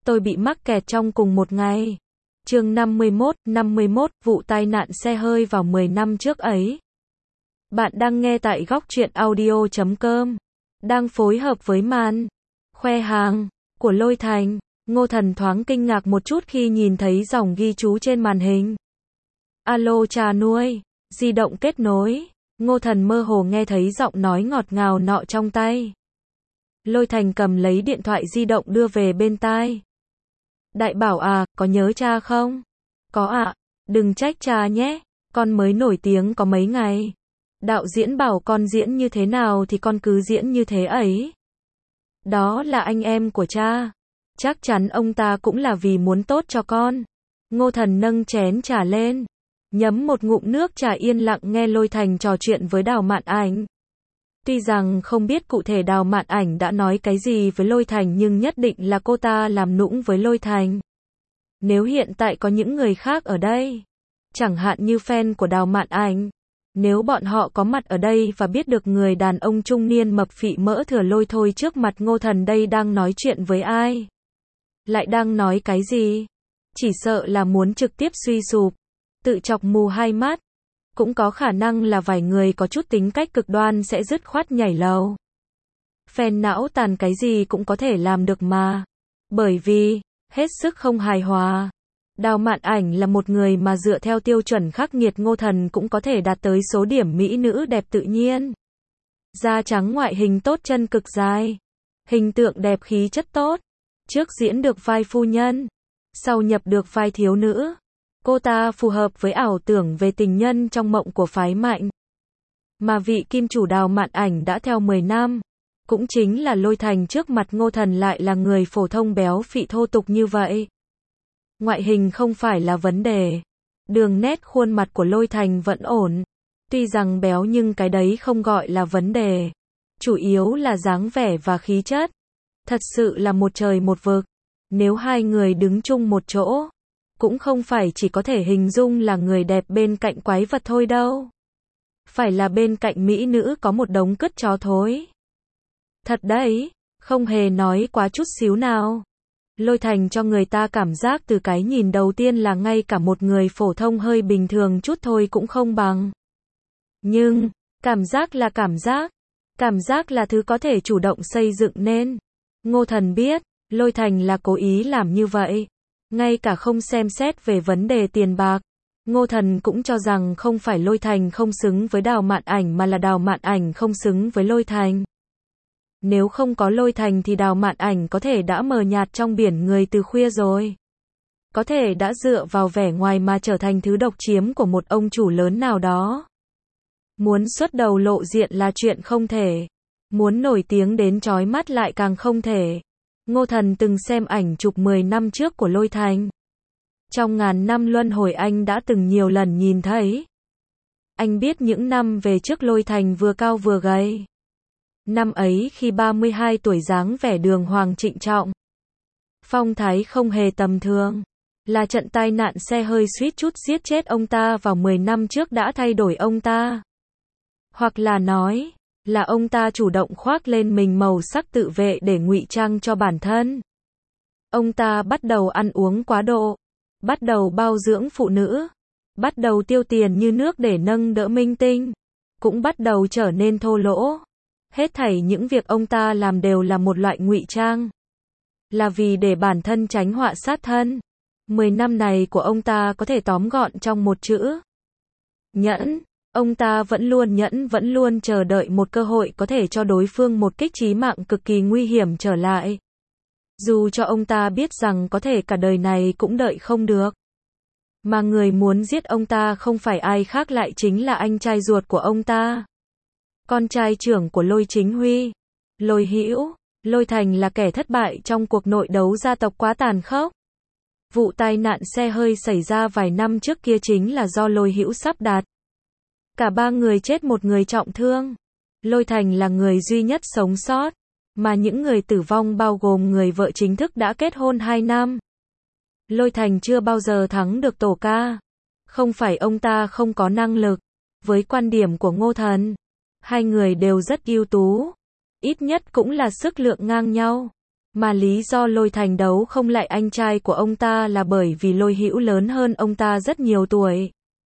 tôi bị mắc kẹt trong cùng một ngày. Chương 51, vụ tai nạn xe hơi vào 10 năm trước ấy. Bạn đang nghe tại góc truyện audio.com. Đang phối hợp với màn khoe hàng của Lôi Thành. Ngô Thần thoáng kinh ngạc một chút khi nhìn thấy dòng ghi chú trên màn hình. Alo trà nuôi, di động kết nối. Ngô Thần mơ hồ nghe thấy giọng nói ngọt ngào nọ trong tay. Lôi Thành cầm lấy điện thoại di động đưa về bên tai. Đại Bảo à, có nhớ cha không? Có ạ, đừng trách cha nhé, con mới nổi tiếng có mấy ngày. Đạo diễn bảo con diễn như thế nào thì con cứ diễn như thế ấy. Đó là anh em của cha. Chắc chắn ông ta cũng là vì muốn tốt cho con. Ngô Thần nâng chén trà lên, nhấm một ngụm nước trà yên lặng nghe Lôi Thành trò chuyện với Đào Mạn Ảnh. Tuy rằng không biết cụ thể Đào Mạn Ảnh đã nói cái gì với Lôi Thành nhưng nhất định là cô ta làm nũng với Lôi Thành. Nếu hiện tại có những người khác ở đây, chẳng hạn như fan của Đào Mạn Ảnh, nếu bọn họ có mặt ở đây và biết được người đàn ông trung niên mập phị mỡ thừa lôi thôi trước mặt Ngô Thần đây đang nói chuyện với ai, lại đang nói cái gì, chỉ sợ là muốn trực tiếp suy sụp, tự chọc mù hai mắt. Cũng có khả năng là vài người có chút tính cách cực đoan sẽ dứt khoát nhảy lầu. Fan não tàn cái gì cũng có thể làm được mà. Bởi vì, hết sức không hài hòa. Đào Mạn Ảnh là một người mà dựa theo tiêu chuẩn khắc nghiệt Ngô Thần cũng có thể đạt tới số điểm mỹ nữ đẹp tự nhiên. Da trắng ngoại hình tốt chân cực dài. Hình tượng đẹp khí chất tốt. Trước diễn được vai phu nhân. Sau nhập được vai thiếu nữ. Cô ta phù hợp với ảo tưởng về tình nhân trong mộng của phái Mạnh. Mà vị kim chủ Đào Mạn Ảnh đã theo 10 năm. Cũng chính là Lôi Thành trước mặt Ngô Thần lại là người phổ thông béo phị thô tục như vậy. Ngoại hình không phải là vấn đề. Đường nét khuôn mặt của Lôi Thành vẫn ổn. Tuy rằng béo nhưng cái đấy không gọi là vấn đề. Chủ yếu là dáng vẻ và khí chất. Thật sự là một trời một vực. Nếu hai người đứng chung một chỗ, cũng không phải chỉ có thể hình dung là người đẹp bên cạnh quái vật thôi đâu. Phải là bên cạnh mỹ nữ có một đống cứt chó thối. Thật đấy, không hề nói quá chút xíu nào. Lôi Thành cho người ta cảm giác từ cái nhìn đầu tiên là ngay cả một người phổ thông hơi bình thường chút thôi cũng không bằng. Nhưng, cảm giác là cảm giác. Cảm giác là thứ có thể chủ động xây dựng nên. Ngô Thần biết, Lôi Thành là cố ý làm như vậy. Ngay cả không xem xét về vấn đề tiền bạc. Ngô Thần cũng cho rằng không phải Lôi Thành không xứng với Đào Mạn Ảnh mà là Đào Mạn Ảnh không xứng với Lôi Thành. Nếu không có Lôi Thành thì Đào Mạn Ảnh có thể đã mờ nhạt trong biển người từ khuya rồi. Có thể đã dựa vào vẻ ngoài mà trở thành thứ độc chiếm của một ông chủ lớn nào đó. Muốn xuất đầu lộ diện là chuyện không thể. Muốn nổi tiếng đến chói mắt lại càng không thể. Ngô Thần từng xem ảnh chụp 10 năm trước của Lôi Thành. Trong ngàn năm luân hồi anh đã từng nhiều lần nhìn thấy. Anh biết những năm về trước Lôi Thành vừa cao vừa gầy. Năm ấy khi 32 tuổi dáng vẻ đường hoàng trịnh trọng. Phong thái không hề tầm thường. Là trận tai nạn xe hơi suýt chút giết chết ông ta vào 10 năm trước đã thay đổi ông ta. Hoặc là nói, là ông ta chủ động khoác lên mình màu sắc tự vệ để ngụy trang cho bản thân. Ông ta bắt đầu ăn uống quá độ. Bắt đầu bao dưỡng phụ nữ. Bắt đầu tiêu tiền như nước để nâng đỡ minh tinh. Cũng bắt đầu trở nên thô lỗ. Hết thảy những việc ông ta làm đều là một loại ngụy trang. Là vì để bản thân tránh họa sát thân. 10 năm này của ông ta có thể tóm gọn trong một chữ. Nhẫn. Ông ta vẫn luôn nhẫn, vẫn luôn chờ đợi một cơ hội có thể cho đối phương một kích chí mạng cực kỳ nguy hiểm trở lại. Dù cho ông ta biết rằng có thể cả đời này cũng đợi không được. Mà người muốn giết ông ta không phải ai khác lại chính là anh trai ruột của ông ta. Con trai trưởng của Lôi Chính Huy. Lôi Hữu. Lôi Thành là kẻ thất bại trong cuộc nội đấu gia tộc quá tàn khốc. Vụ tai nạn xe hơi xảy ra vài năm trước kia chính là do Lôi Hữu sắp đặt. Cả ba người chết một người trọng thương. Lôi Thành là người duy nhất sống sót. Mà những người tử vong bao gồm người vợ chính thức đã kết hôn 2 năm. Lôi Thành chưa bao giờ thắng được tổ ca. Không phải ông ta không có năng lực. Với quan điểm của Ngô Thần, hai người đều rất ưu tú. Ít nhất cũng là sức lượng ngang nhau. Mà lý do Lôi Thành đấu không lại anh trai của ông ta là bởi vì Lôi Hữu lớn hơn ông ta rất nhiều tuổi.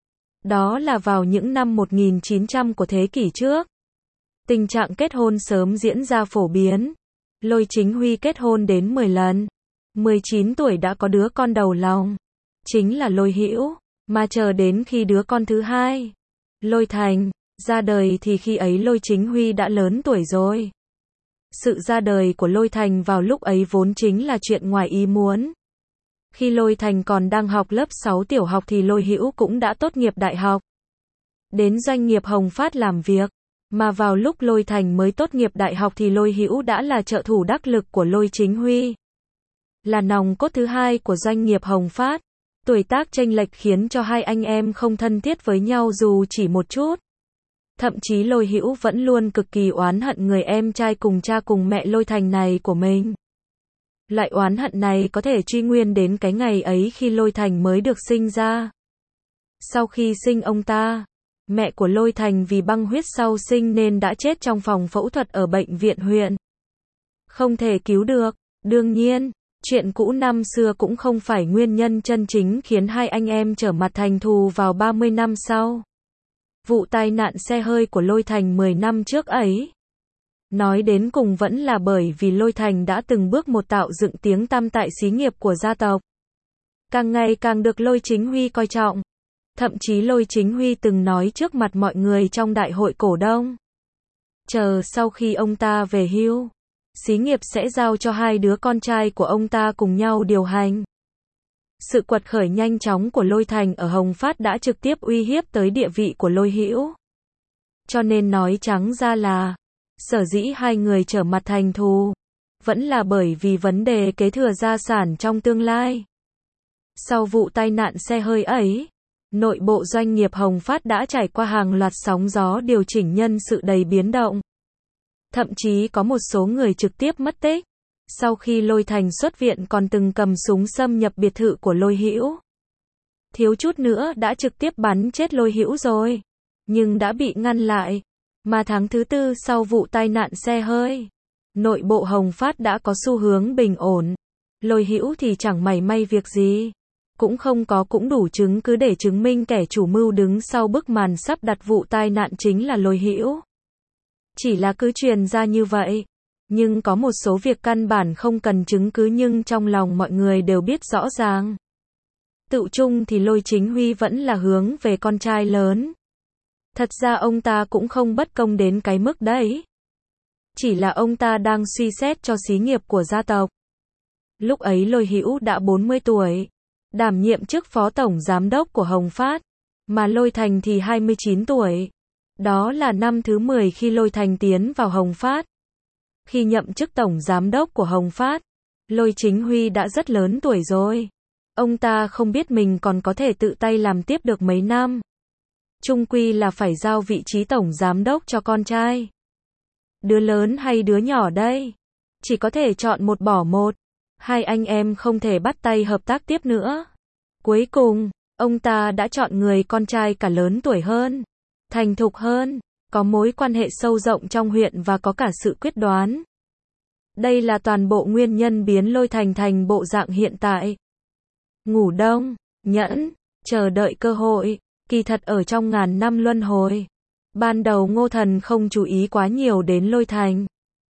Đó là vào những năm 1900 của thế kỷ trước. Tình trạng kết hôn sớm diễn ra phổ biến. Lôi Chính Huy kết hôn đến 10 lần. 19 tuổi đã có đứa con đầu lòng. Chính là Lôi Hữu. Mà chờ đến khi đứa con thứ hai, Lôi Thành, ra đời thì khi ấy Lôi Chính Huy đã lớn tuổi rồi. Sự ra đời của Lôi Thành vào lúc ấy vốn chính là chuyện ngoài ý muốn. Khi Lôi Thành còn đang học lớp 6 tiểu học thì Lôi Hữu cũng đã tốt nghiệp đại học. Đến doanh nghiệp Hồng Phát làm việc. Mà vào lúc Lôi Thành mới tốt nghiệp đại học thì Lôi Hữu đã là trợ thủ đắc lực của Lôi Chính Huy. Là nòng cốt thứ hai của doanh nghiệp Hồng Phát. Tuổi tác chênh lệch khiến cho hai anh em không thân thiết với nhau dù chỉ một chút. Thậm chí Lôi Hữu vẫn luôn cực kỳ oán hận người em trai cùng cha cùng mẹ Lôi Thành này của mình. Loại oán hận này có thể truy nguyên đến cái ngày ấy khi Lôi Thành mới được sinh ra. Sau khi sinh ông ta, mẹ của Lôi Thành vì băng huyết sau sinh nên đã chết trong phòng phẫu thuật ở bệnh viện huyện. Không thể cứu được. Đương nhiên, chuyện cũ năm xưa cũng không phải nguyên nhân chân chính khiến hai anh em trở mặt thành thù vào 30 năm sau. Vụ tai nạn xe hơi của Lôi Thành 10 năm trước ấy. Nói đến cùng vẫn là bởi vì Lôi Thành đã từng bước một tạo dựng tiếng tăm tại xí nghiệp của gia tộc. Càng ngày càng được Lôi Chính Huy coi trọng. Thậm chí Lôi Chính Huy từng nói trước mặt mọi người trong đại hội cổ đông. Chờ sau khi ông ta về hưu, xí nghiệp sẽ giao cho hai đứa con trai của ông ta cùng nhau điều hành. Sự quật khởi nhanh chóng của Lôi Thành ở Hồng Phát đã trực tiếp uy hiếp tới địa vị của Lôi Hữu. Cho nên nói trắng ra là, sở dĩ hai người trở mặt thành thù, vẫn là bởi vì vấn đề kế thừa gia sản trong tương lai. Sau vụ tai nạn xe hơi ấy, nội bộ doanh nghiệp Hồng Phát đã trải qua hàng loạt sóng gió điều chỉnh nhân sự đầy biến động. Thậm chí có một số người trực tiếp mất tích. Sau khi Lôi Thành xuất viện còn từng cầm súng xâm nhập biệt thự của Lôi Hữu. Thiếu chút nữa đã trực tiếp bắn chết Lôi Hữu rồi. Nhưng đã bị ngăn lại. Mà tháng thứ tư sau vụ tai nạn xe hơi, nội bộ Hồng Phát đã có xu hướng bình ổn. Lôi Hữu thì chẳng mảy may việc gì. Cũng đủ chứng cứ để chứng minh kẻ chủ mưu đứng sau bức màn sắp đặt vụ tai nạn chính là Lôi Hữu. Chỉ là cứ truyền ra như vậy. Nhưng có một số việc căn bản không cần chứng cứ nhưng trong lòng mọi người đều biết rõ ràng. Tựu chung thì Lôi Chính Huy vẫn là hướng về con trai lớn. Thật ra ông ta cũng không bất công đến cái mức đấy. Chỉ là ông ta đang suy xét cho xí nghiệp của gia tộc. Lúc ấy Lôi Hữu đã 40 tuổi, đảm nhiệm chức phó tổng giám đốc của Hồng Phát, mà Lôi Thành thì 29 tuổi. Đó là năm thứ 10 khi Lôi Thành tiến vào Hồng Phát. Khi nhậm chức tổng giám đốc của Hồng Phát, Lôi Chính Huy đã rất lớn tuổi rồi. Ông ta không biết mình còn có thể tự tay làm tiếp được mấy năm. Chung quy là phải giao vị trí tổng giám đốc cho con trai. Đứa lớn hay đứa nhỏ đây? Chỉ có thể chọn một bỏ một. Hai anh em không thể bắt tay hợp tác tiếp nữa. Cuối cùng, ông ta đã chọn người con trai cả lớn tuổi hơn, thành thục hơn, có mối quan hệ sâu rộng trong huyện và có cả sự quyết đoán. Đây là toàn bộ nguyên nhân biến Lôi Thành thành bộ dạng hiện tại. Ngủ đông, nhẫn, chờ đợi cơ hội, kỳ thật ở trong ngàn năm luân hồi. Ban đầu Ngô Thần không chú ý quá nhiều đến Lôi Thành.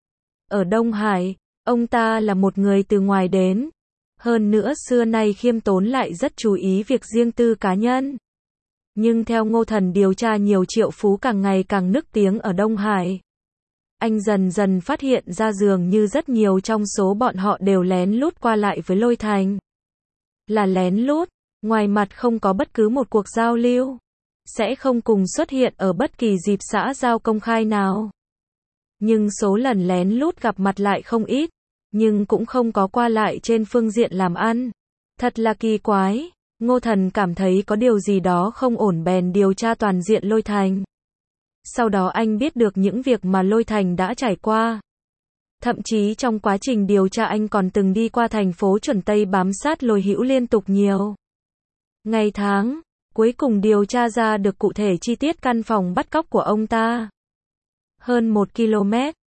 Ở Đông Hải, ông ta là một người từ ngoài đến. Hơn nữa xưa nay khiêm tốn lại rất chú ý việc riêng tư cá nhân. Nhưng theo Ngô Thần điều tra nhiều triệu phú càng ngày càng nức tiếng ở Đông Hải. Anh dần dần phát hiện ra dường như rất nhiều trong số bọn họ đều lén lút qua lại với Lôi Thành. Là lén lút, ngoài mặt không có bất cứ một cuộc giao lưu. Sẽ không cùng xuất hiện ở bất kỳ dịp xã giao công khai nào. Nhưng số lần lén lút gặp mặt lại không ít. Nhưng cũng không có qua lại trên phương diện làm ăn. Thật là kỳ quái. Ngô Thần cảm thấy có điều gì đó không ổn bèn điều tra toàn diện Lôi Thành. Sau đó anh biết được những việc mà Lôi Thành đã trải qua. Thậm chí trong quá trình điều tra anh còn từng đi qua thành phố Chuẩn Tây bám sát Lôi Hữu liên tục nhiều ngày tháng. Cuối cùng điều tra ra được cụ thể chi tiết căn phòng bắt cóc của ông ta. Hơn 1 km,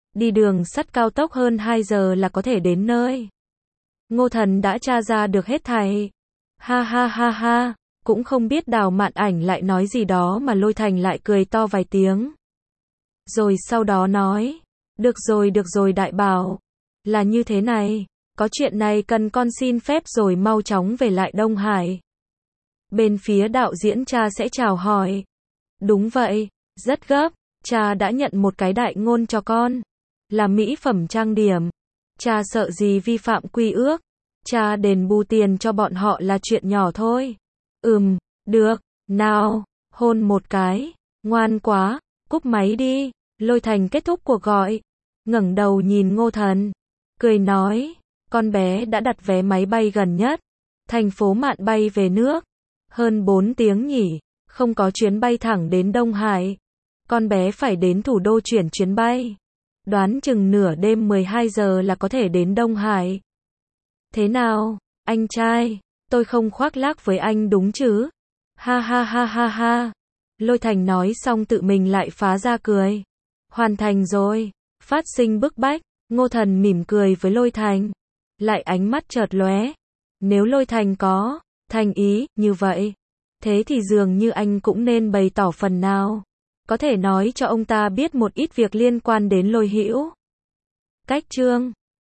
Đi đường sắt cao tốc hơn 2 giờ là có thể đến nơi. Ngô Thần đã tra ra được hết thảy. Ha ha ha ha, cũng không biết Đào Mạn Ảnh lại nói gì đó mà Lôi Thành lại cười to vài tiếng. Rồi sau đó nói, được rồi đại bảo. Là như thế này, có chuyện này cần con xin phép rồi mau chóng về lại Đông Hải. Bên phía đạo diễn cha sẽ chào hỏi. Đúng vậy, rất gấp, cha đã nhận một cái đại ngôn cho con. Là mỹ phẩm trang điểm. Cha sợ gì vi phạm quy ước. Cha đền bù tiền cho bọn họ là chuyện nhỏ thôi. Được, nào, hôn một cái. Ngoan quá, cúp máy đi. Lôi Thành kết thúc cuộc gọi. Ngẩng đầu nhìn Ngô Thần. Cười nói, con bé đã đặt vé máy bay gần nhất. Thành phố Mạn bay về nước. Hơn 4 tiếng nhỉ, không có chuyến bay thẳng đến Đông Hải. Con bé phải đến thủ đô chuyển chuyến bay. Đoán chừng nửa đêm 12 giờ là có thể đến Đông Hải. Thế nào, anh trai, tôi không khoác lác với anh đúng chứ? Ha ha ha ha ha. Lôi Thành nói xong tự mình lại phá ra cười. Hoàn thành rồi, phát sinh bức bách. Ngô Thần mỉm cười với Lôi Thành. Lại ánh mắt chợt lóe. Nếu Lôi Thành có thành ý như vậy, thế thì dường như anh cũng nên bày tỏ phần nào. Có thể nói cho ông ta biết một ít việc liên quan đến Lôi Hữu. Cách chương